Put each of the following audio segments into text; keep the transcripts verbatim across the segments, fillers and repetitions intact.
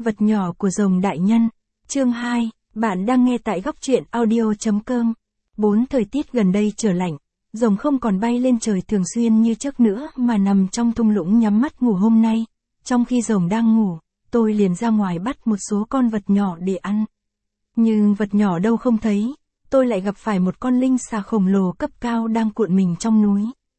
Vật nhỏ của rồng đại nhân. Chương hai, bạn đang nghe tại góc truyện audio chấm com. bốn Thời tiết gần đây trở lạnh, rồng không còn bay lên trời thường xuyên như trước nữa mà nằm trong thung lũng nhắm mắt ngủ. Hôm nay, trong khi rồng đang ngủ, tôi liền ra ngoài bắt một số con vật nhỏ để ăn. Nhưng vật nhỏ đâu không thấy, tôi lại gặp phải một con linh xà khổng lồ cấp cao đang cuộn mình trong núi.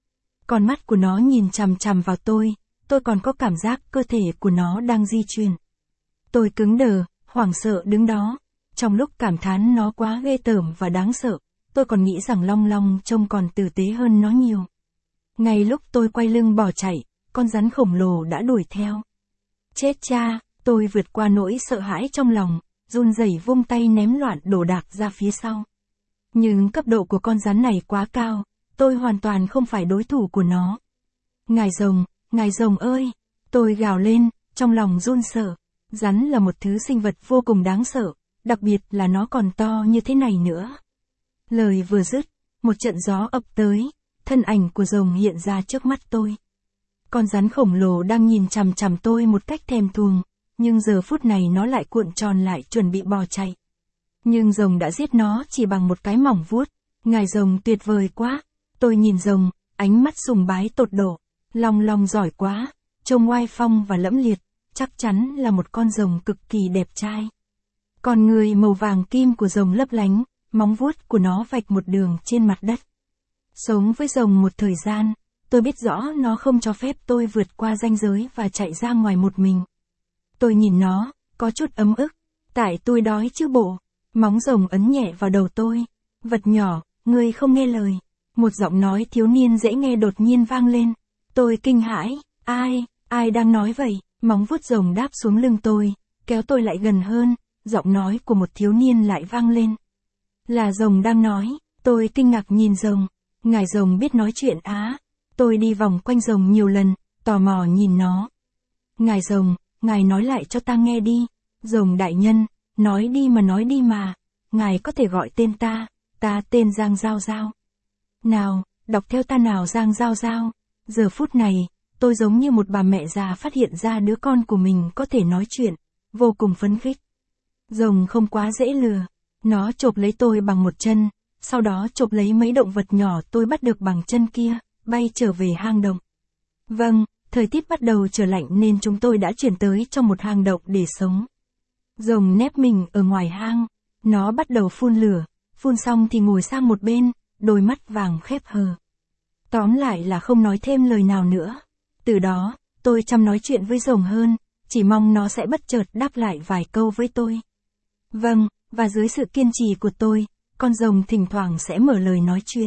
Con mắt của nó nhìn chằm chằm vào tôi, tôi còn có cảm giác cơ thể của nó đang di chuyển. Tôi cứng đờ, hoảng sợ đứng đó. Trong lúc cảm thán nó quá ghê tởm và đáng sợ, tôi còn nghĩ rằng Long Long trông còn tử tế hơn nó nhiều. Ngay lúc tôi quay lưng bỏ chạy, con rắn khổng lồ đã đuổi theo. Chết cha, tôi vượt qua nỗi sợ hãi trong lòng, run rẩy vung tay ném loạn đồ đạc ra phía sau. Nhưng cấp độ của con rắn này quá cao, tôi hoàn toàn không phải đối thủ của nó. Ngài rồng, ngài rồng ơi! Tôi gào lên, trong lòng run sợ. Rắn là một thứ sinh vật vô cùng đáng sợ, đặc biệt là nó còn to như thế này nữa. Lời vừa dứt, một trận gió ập tới, thân ảnh của rồng hiện ra trước mắt tôi. Con rắn khổng lồ đang nhìn chằm chằm tôi một cách thèm thuồng, nhưng giờ phút này nó lại cuộn tròn lại chuẩn bị bò chạy. Nhưng rồng đã giết nó chỉ bằng một cái mỏng vuốt. Ngài rồng tuyệt vời quá! Tôi nhìn rồng, ánh mắt sùng bái tột độ. Long Long giỏi quá, trông oai phong và lẫm liệt, chắc chắn là một con rồng cực kỳ đẹp trai. Con người màu vàng kim của rồng lấp lánh, móng vuốt của nó vạch một đường trên mặt đất. Sống với rồng một thời gian, tôi biết rõ nó không cho phép tôi vượt qua ranh giới và chạy ra ngoài một mình. Tôi nhìn nó, có chút ấm ức, tại tôi đói chứ bộ. Móng rồng ấn nhẹ vào đầu tôi. Vật nhỏ, ngươi không nghe lời. Một giọng nói thiếu niên dễ nghe đột nhiên vang lên. Tôi kinh hãi, ai, ai đang nói vậy? Móng vuốt rồng đáp xuống lưng tôi, kéo tôi lại gần hơn, giọng nói của một thiếu niên lại vang lên. Là rồng đang nói, tôi kinh ngạc nhìn rồng. Ngài rồng biết nói chuyện á? Tôi đi vòng quanh rồng nhiều lần, tò mò nhìn nó. Ngài rồng, ngài nói lại cho ta nghe đi. Rồng đại nhân, nói đi mà nói đi mà. Ngài có thể gọi tên ta, ta tên Giang Giao Giao. Nào, đọc theo ta nào Giang Giao Giao. Giờ phút này, tôi giống như một bà mẹ già phát hiện ra đứa con của mình có thể nói chuyện, vô cùng phấn khích. Rồng không quá dễ lừa, nó chộp lấy tôi bằng một chân, sau đó chộp lấy mấy động vật nhỏ tôi bắt được bằng chân kia, bay trở về hang động. Vâng, thời tiết bắt đầu trở lạnh nên chúng tôi đã chuyển tới trong một hang động để sống. Rồng nép mình ở ngoài hang, nó bắt đầu phun lửa, phun xong thì ngồi sang một bên, đôi mắt vàng khép hờ. Tóm lại là không nói thêm lời nào nữa. Từ đó, tôi chăm nói chuyện với rồng hơn, chỉ mong nó sẽ bất chợt đáp lại vài câu với tôi. Vâng, và dưới sự kiên trì của tôi, con rồng thỉnh thoảng sẽ mở lời nói chuyện.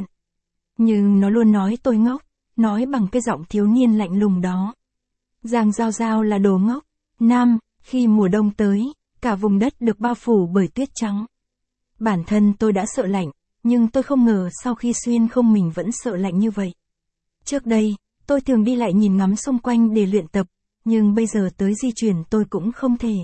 Nhưng nó luôn nói tôi ngốc, nói bằng cái giọng thiếu niên lạnh lùng đó. Giang Giao Giao là đồ ngốc. Nam, khi mùa đông tới, cả vùng đất được bao phủ bởi tuyết trắng. Bản thân tôi đã sợ lạnh, nhưng tôi không ngờ sau khi xuyên không mình vẫn sợ lạnh như vậy. Trước đây, tôi thường đi lại nhìn ngắm xung quanh để luyện tập, nhưng bây giờ tới di chuyển tôi cũng không thể.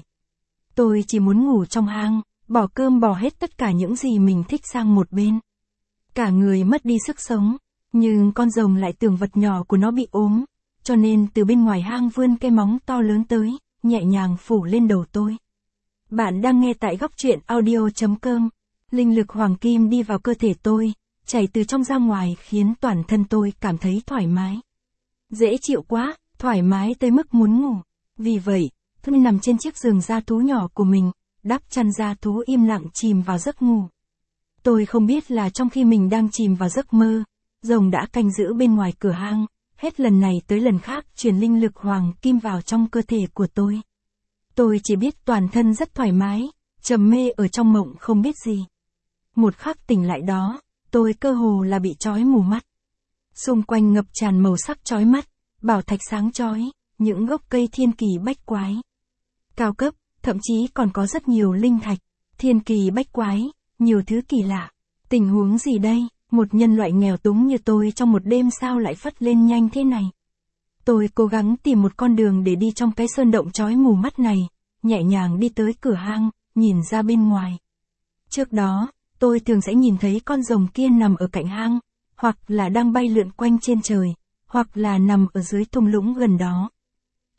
Tôi chỉ muốn ngủ trong hang, bỏ cơm bỏ hết tất cả những gì mình thích sang một bên. Cả người mất đi sức sống, nhưng con rồng lại tưởng vật nhỏ của nó bị ốm, cho nên từ bên ngoài hang vươn cái móng to lớn tới, nhẹ nhàng phủ lên đầu tôi. Bạn đang nghe tại góc truyện audio chấm com. Linh lực hoàng kim đi vào cơ thể tôi, chảy từ trong ra ngoài khiến toàn thân tôi cảm thấy thoải mái. Dễ chịu quá, thoải mái tới mức muốn ngủ. Vì vậy, tôi nằm trên chiếc giường da thú nhỏ của mình, đắp chăn da thú im lặng chìm vào giấc ngủ. Tôi không biết là trong khi mình đang chìm vào giấc mơ, rồng đã canh giữ bên ngoài cửa hang, hết lần này tới lần khác truyền linh lực hoàng kim vào trong cơ thể của tôi. Tôi chỉ biết toàn thân rất thoải mái, trầm mê ở trong mộng không biết gì. Một khắc tỉnh lại đó, tôi cơ hồ là bị chói mù mắt. Xung quanh ngập tràn màu sắc chói mắt, bảo thạch sáng chói, những gốc cây thiên kỳ bách quái. Cao cấp, thậm chí còn có rất nhiều linh thạch, thiên kỳ bách quái, nhiều thứ kỳ lạ. Tình huống gì đây, một nhân loại nghèo túng như tôi trong một đêm sao lại phất lên nhanh thế này. Tôi cố gắng tìm một con đường để đi trong cái sơn động chói mù mắt này, nhẹ nhàng đi tới cửa hang, nhìn ra bên ngoài. Trước đó, tôi thường sẽ nhìn thấy con rồng kia nằm ở cạnh hang, hoặc là đang bay lượn quanh trên trời, hoặc là nằm ở dưới thung lũng gần đó.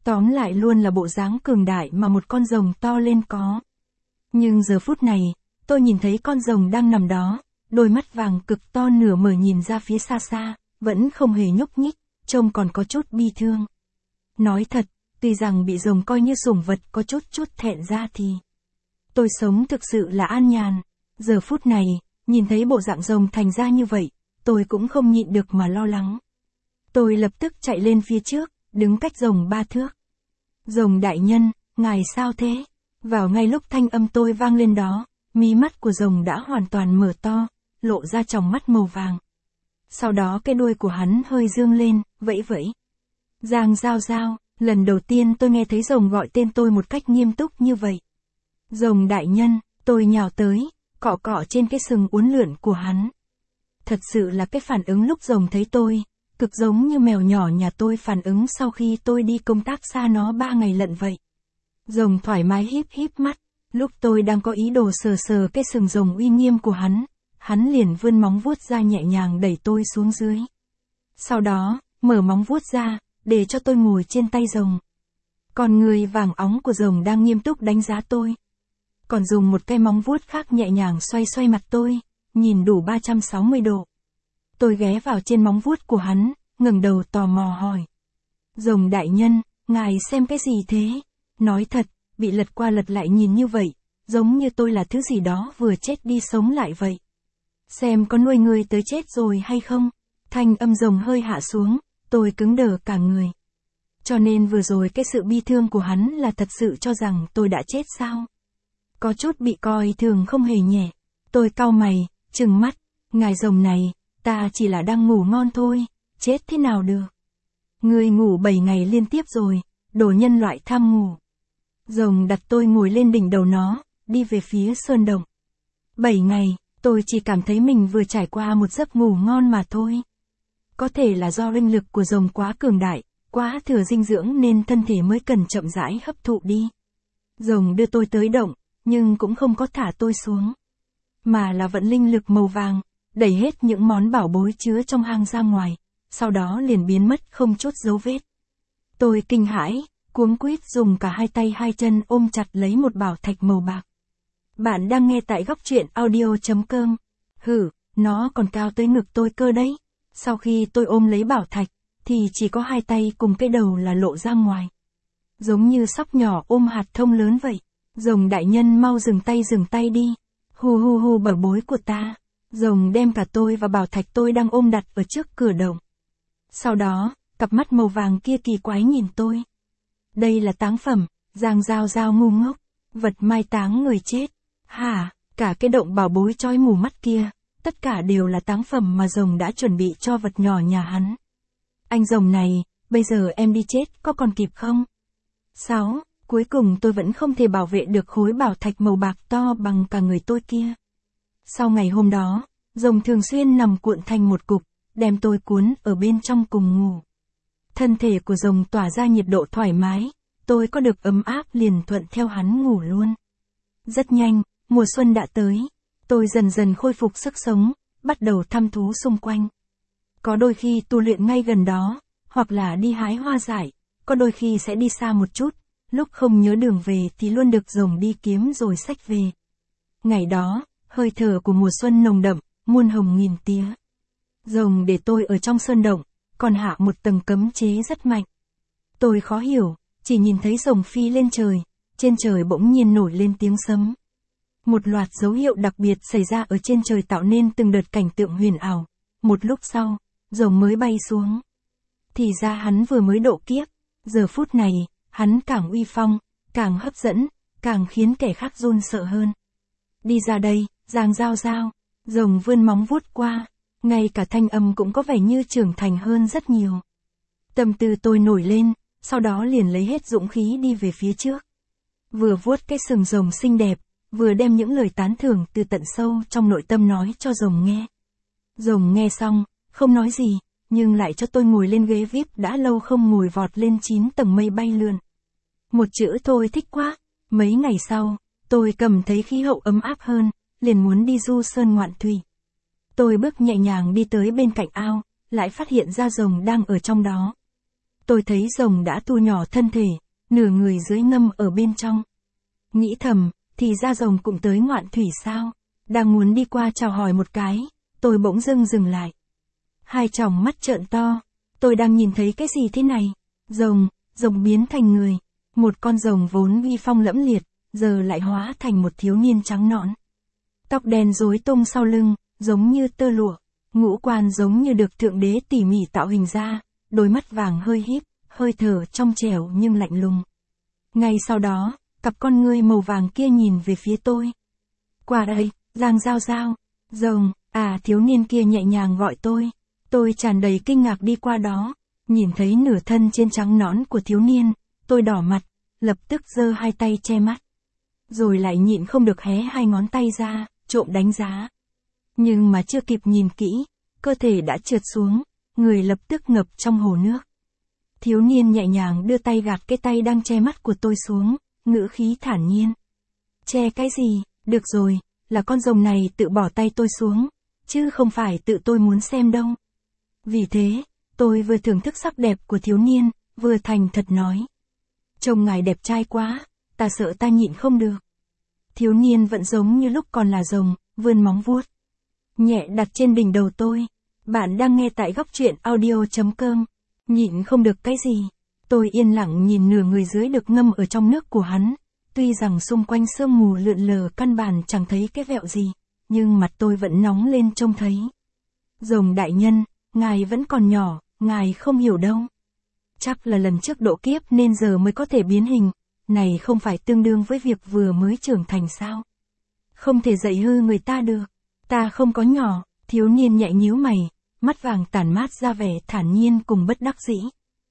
Tóm lại luôn là bộ dáng cường đại mà một con rồng to lên có. Nhưng giờ phút này, tôi nhìn thấy con rồng đang nằm đó, đôi mắt vàng cực to nửa mở nhìn ra phía xa xa, vẫn không hề nhúc nhích, trông còn có chút bi thương. Nói thật, tuy rằng bị rồng coi như sủng vật có chút chút thẹn ra thì tôi sống thực sự là an nhàn. Giờ phút này, nhìn thấy bộ dạng rồng thành ra như vậy, tôi cũng không nhịn được mà lo lắng. Tôi lập tức chạy lên phía trước, đứng cách rồng ba thước. Rồng đại nhân, ngài sao thế? Vào ngay lúc thanh âm tôi vang lên đó, mí mắt của rồng đã hoàn toàn mở to, lộ ra tròng mắt màu vàng. Sau đó cái đuôi của hắn hơi dương lên, vẫy vẫy. Giang Giao Giao, lần đầu tiên tôi nghe thấy rồng gọi tên tôi một cách nghiêm túc như vậy. Rồng đại nhân, tôi nhào tới, cọ cọ trên cái sừng uốn lượn của hắn. Thật sự là cái phản ứng lúc rồng thấy tôi, cực giống như mèo nhỏ nhà tôi phản ứng sau khi tôi đi công tác xa nó ba ngày lận vậy. Rồng thoải mái híp híp mắt, lúc tôi đang có ý đồ sờ sờ cái sừng rồng uy nghiêm của hắn, hắn liền vươn móng vuốt ra nhẹ nhàng đẩy tôi xuống dưới. Sau đó, mở móng vuốt ra, để cho tôi ngồi trên tay rồng. Còn người vàng óng của rồng đang nghiêm túc đánh giá tôi. Còn dùng một cái móng vuốt khác nhẹ nhàng xoay xoay mặt tôi, nhìn đủ ba trăm sáu mươi độ. Tôi ghé vào trên móng vuốt của hắn, ngẩng đầu tò mò hỏi. Rồng đại nhân, ngài xem cái gì thế? Nói thật, bị lật qua lật lại nhìn như vậy, giống như tôi là thứ gì đó vừa chết đi sống lại vậy. Xem có nuôi người tới chết rồi hay không? Thanh âm rồng hơi hạ xuống, tôi cứng đờ cả người. Cho nên vừa rồi cái sự bi thương của hắn là thật sự cho rằng tôi đã chết sao? Có chút bị coi thường không hề nhẹ. Tôi cau mày, trừng mắt, ngài rồng này, ta chỉ là đang ngủ ngon thôi, chết thế nào được? Ngươi ngủ bảy ngày liên tiếp rồi, đồ nhân loại tham ngủ. Rồng đặt tôi ngồi lên đỉnh đầu nó, đi về phía sơn động. Bảy ngày, tôi chỉ cảm thấy mình vừa trải qua một giấc ngủ ngon mà thôi. Có thể là do linh lực của rồng quá cường đại, quá thừa dinh dưỡng nên thân thể mới cần chậm rãi hấp thụ đi. Rồng đưa tôi tới động, nhưng cũng không có thả tôi xuống. Mà là vận linh lực màu vàng, đẩy hết những món bảo bối chứa trong hang ra ngoài, sau đó liền biến mất không chút dấu vết. Tôi kinh hãi, cuống quýt dùng cả hai tay hai chân ôm chặt lấy một bảo thạch màu bạc. Bạn đang nghe tại góc truyện audio chấm com. Hử, nó còn cao tới ngực tôi cơ đấy. Sau khi tôi ôm lấy bảo thạch, thì chỉ có hai tay cùng cái đầu là lộ ra ngoài. Giống như sóc nhỏ ôm hạt thông lớn vậy. Rồng đại nhân mau dừng tay dừng tay đi. Hu hu hu bảo bối của ta. Rồng đem cả tôi và bảo thạch tôi đang ôm đặt ở trước cửa động. Sau đó, cặp mắt màu vàng kia kỳ quái nhìn tôi. Đây là táng phẩm, Giang Giao Giao ngu ngốc, vật mai táng người chết. Hả, cả cái động bảo bối chói mù mắt kia, tất cả đều là táng phẩm mà rồng đã chuẩn bị cho vật nhỏ nhà hắn. Anh rồng này, bây giờ em đi chết có còn kịp không? Sáu, cuối cùng tôi vẫn không thể bảo vệ được khối bảo thạch màu bạc to bằng cả người tôi kia. Sau ngày hôm đó, rồng thường xuyên nằm cuộn thành một cục, đem tôi cuốn ở bên trong cùng ngủ. Thân thể của rồng tỏa ra nhiệt độ thoải mái, tôi có được ấm áp liền thuận theo hắn ngủ luôn. Rất nhanh, mùa xuân đã tới, tôi dần dần khôi phục sức sống, bắt đầu thăm thú xung quanh. Có đôi khi tu luyện ngay gần đó, hoặc là đi hái hoa dại, có đôi khi sẽ đi xa một chút, lúc không nhớ đường về thì luôn được rồng đi kiếm rồi xách về. Ngày đó, hơi thở của mùa xuân nồng đậm, muôn hồng nghìn tía. Rồng để tôi ở trong sơn động, còn hạ một tầng cấm chế rất mạnh. Tôi khó hiểu, chỉ nhìn thấy rồng phi lên trời, trên trời bỗng nhiên nổi lên tiếng sấm. Một loạt dấu hiệu đặc biệt xảy ra ở trên trời tạo nên từng đợt cảnh tượng huyền ảo. Một lúc sau, rồng mới bay xuống. Thì ra hắn vừa mới độ kiếp, giờ phút này, hắn càng uy phong, càng hấp dẫn, càng khiến kẻ khác run sợ hơn. Đi ra đây, Giang Giao Giao, rồng vươn móng vuốt qua, ngay cả thanh âm cũng có vẻ như trưởng thành hơn rất nhiều. Tâm tư tôi nổi lên, sau đó liền lấy hết dũng khí đi về phía trước. Vừa vuốt cái sừng rồng xinh đẹp, vừa đem những lời tán thưởng từ tận sâu trong nội tâm nói cho rồng nghe. Rồng nghe xong, không nói gì, nhưng lại cho tôi ngồi lên ghế vi ai pi đã lâu không ngồi vọt lên chín tầng mây bay lượn. Một chữ thôi thích quá, mấy ngày sau, tôi cầm thấy khí hậu ấm áp hơn, liền muốn đi du sơn ngoạn thủy. Tôi bước nhẹ nhàng đi tới bên cạnh ao, lại phát hiện ra rồng đang ở trong đó. tôi thấy rồng đã thu nhỏ thân thể, nửa người dưới ngâm ở bên trong. Nghĩ thầm, thì ra rồng cũng tới ngoạn thủy sao? Đang muốn đi qua chào hỏi một cái, tôi bỗng dưng dừng lại. Hai tròng mắt trợn to, tôi đang nhìn thấy cái gì thế này? Rồng, rồng biến thành người. Một con rồng vốn uy phong lẫm liệt, giờ lại hóa thành một thiếu niên trắng nõn. Tóc đen rối tung sau lưng, giống như tơ lụa, ngũ quan giống như được thượng đế tỉ mỉ tạo hình ra, đôi mắt vàng hơi híp, hơi thở trong trẻo nhưng lạnh lùng. Ngay sau đó, cặp con ngươi màu vàng kia nhìn về phía tôi. Qua đây, Giang Giao Giao, rồng, à thiếu niên kia nhẹ nhàng gọi tôi. Tôi tràn đầy kinh ngạc đi qua đó, nhìn thấy nửa thân trên trắng nõn của thiếu niên, tôi đỏ mặt, lập tức giơ hai tay che mắt. Rồi lại nhịn không được hé hai ngón tay ra, trộm đánh giá. Nhưng mà chưa kịp nhìn kỹ, cơ thể đã trượt xuống, người lập tức ngập trong hồ nước. Thiếu niên nhẹ nhàng đưa tay gạt cái tay đang che mắt của tôi xuống, ngữ khí thản nhiên. Che cái gì, được rồi, là con rồng này tự bỏ tay tôi xuống, chứ không phải tự tôi muốn xem đâu. Vì thế, tôi vừa thưởng thức sắc đẹp của thiếu niên, vừa thành thật nói. Trông ngài đẹp trai quá, ta sợ ta nhịn không được. Thiếu niên vẫn giống như lúc còn là rồng, vươn móng vuốt nhẹ đặt trên đỉnh đầu tôi. Bạn đang nghe tại góc truyện audio chấm com. Nhịn không được cái gì? Tôi yên lặng nhìn nửa người dưới được ngâm ở trong nước của hắn. Tuy rằng xung quanh sương mù lượn lờ căn bản chẳng thấy cái vẹo gì, nhưng mặt tôi vẫn nóng lên trông thấy. Rồng đại nhân, ngài vẫn còn nhỏ, ngài không hiểu đâu. Chắc là lần trước độ kiếp nên giờ mới có thể biến hình, này không phải tương đương với việc vừa mới trưởng thành sao? Không thể dạy hư người ta được. Ta không có nhỏ, thiếu niên nhẹ nhíu mày, mắt vàng tản mát ra vẻ thản nhiên cùng bất đắc dĩ.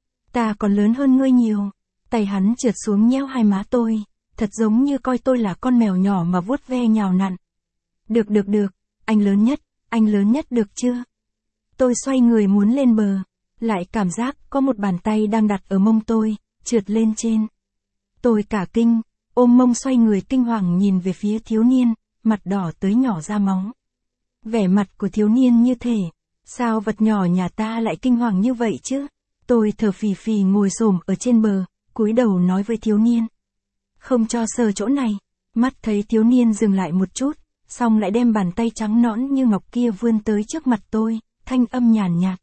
Ta còn lớn hơn ngươi nhiều. Tay hắn trượt xuống nhéo hai má tôi, thật giống như coi tôi là con mèo nhỏ mà vuốt ve nhào nặn. Được được được, anh lớn nhất, anh lớn nhất được chưa? Tôi xoay người muốn lên bờ, lại cảm giác có một bàn tay đang đặt ở mông tôi, trượt lên trên. Tôi cả kinh, ôm mông xoay người kinh hoàng nhìn về phía thiếu niên, mặt đỏ tới nhỏ ra máu. Vẻ mặt của thiếu niên như thể, sao vật nhỏ nhà ta lại kinh hoàng như vậy chứ? Tôi thở phì phì ngồi xổm ở trên bờ, cúi đầu nói với thiếu niên. Không cho sờ chỗ này. Mắt thấy thiếu niên dừng lại một chút, xong lại đem bàn tay trắng nõn như ngọc kia vươn tới trước mặt tôi, thanh âm nhàn nhạt.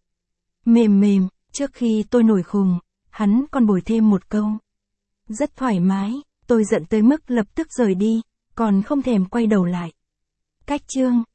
Mềm mềm, trước khi tôi nổi khùng, hắn còn bồi thêm một câu. Rất thoải mái, tôi giận tới mức lập tức rời đi, còn không thèm quay đầu lại. Cách chương